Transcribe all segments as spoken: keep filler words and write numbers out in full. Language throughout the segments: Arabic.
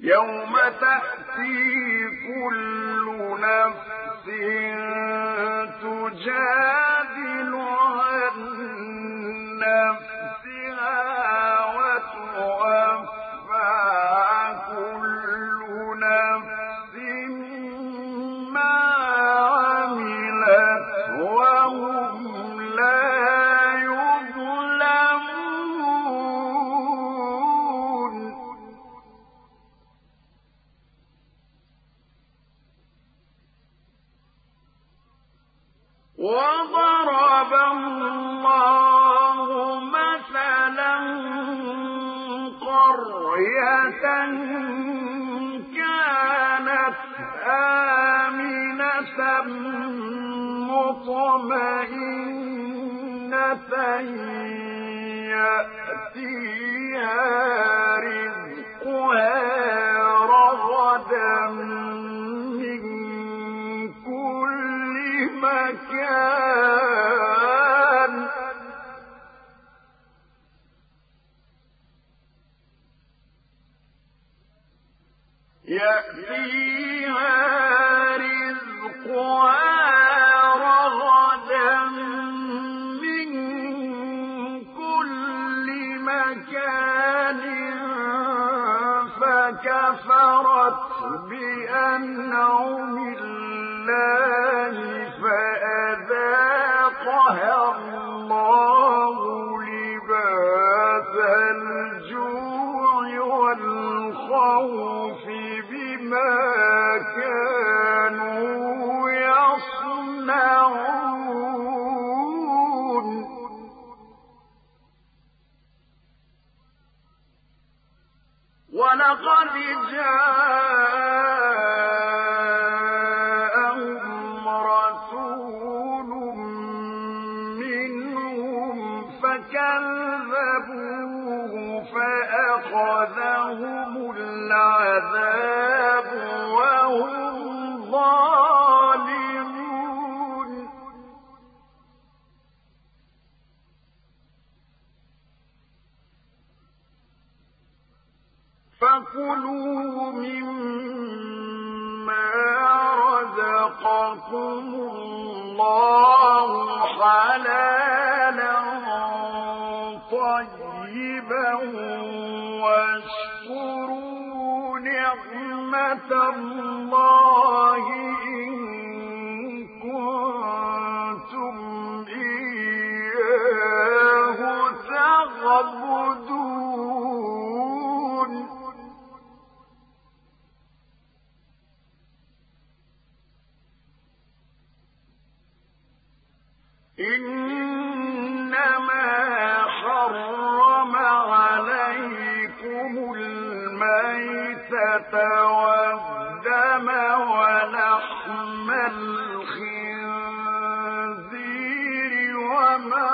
يوم تأتي كل نفس تجادل عن نفسها وتوفى كل نفس ما عملت وهم لا يظلمون. وضرب الله مثلا قرية كانت آمنة مطمئنة يأتيها رزقها رغدا من كل مكان يأتيها رزقها رغدا من كل مكان فكفرت بأنعم الله فأذاقها الله لباس الجوع والخوف بما كانوا يصنعون. ولقد جاءهم رسول منهم فكذبوه فأخذهم العذاب وهم ظالمون. فكلوا مما رزقكم الله حلالا طيبا واشكروا نعمة الله إن كنتم إياه تعبدون. إنما حرم عليكم الميتة والدم ولحم الخنزير وما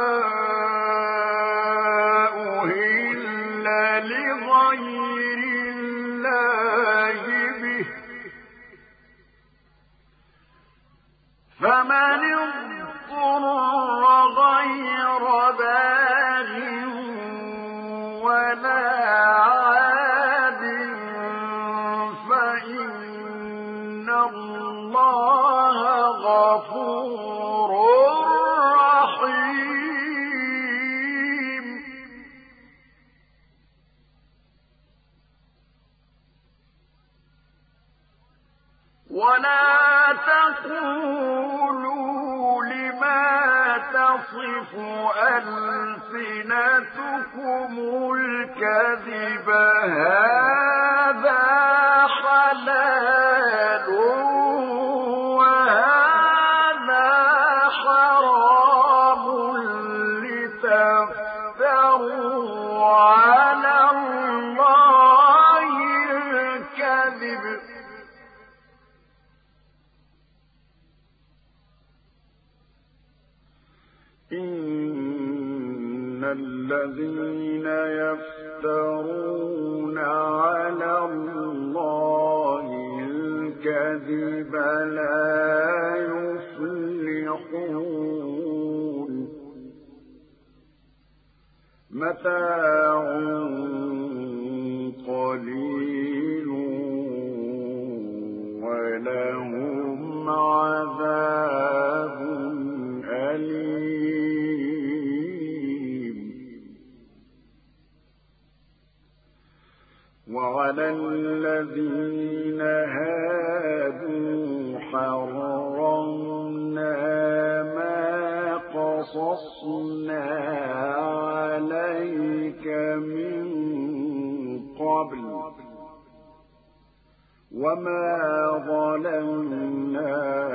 أهل لغير الله به فمن اضطر غير باغ ولا عاد فإن الله غفور رحيم. ولا تقولوا لما تصف ألسنتكم الكذب هذا حلال وهذا حرام لتفتروا على الله الكذب إن الذين يفترون على الله الكذب لا يفلحون. متاع قليل وعلى الذين هادوا حرمنا ما قصصنا عليك من قبل وما ظلمنا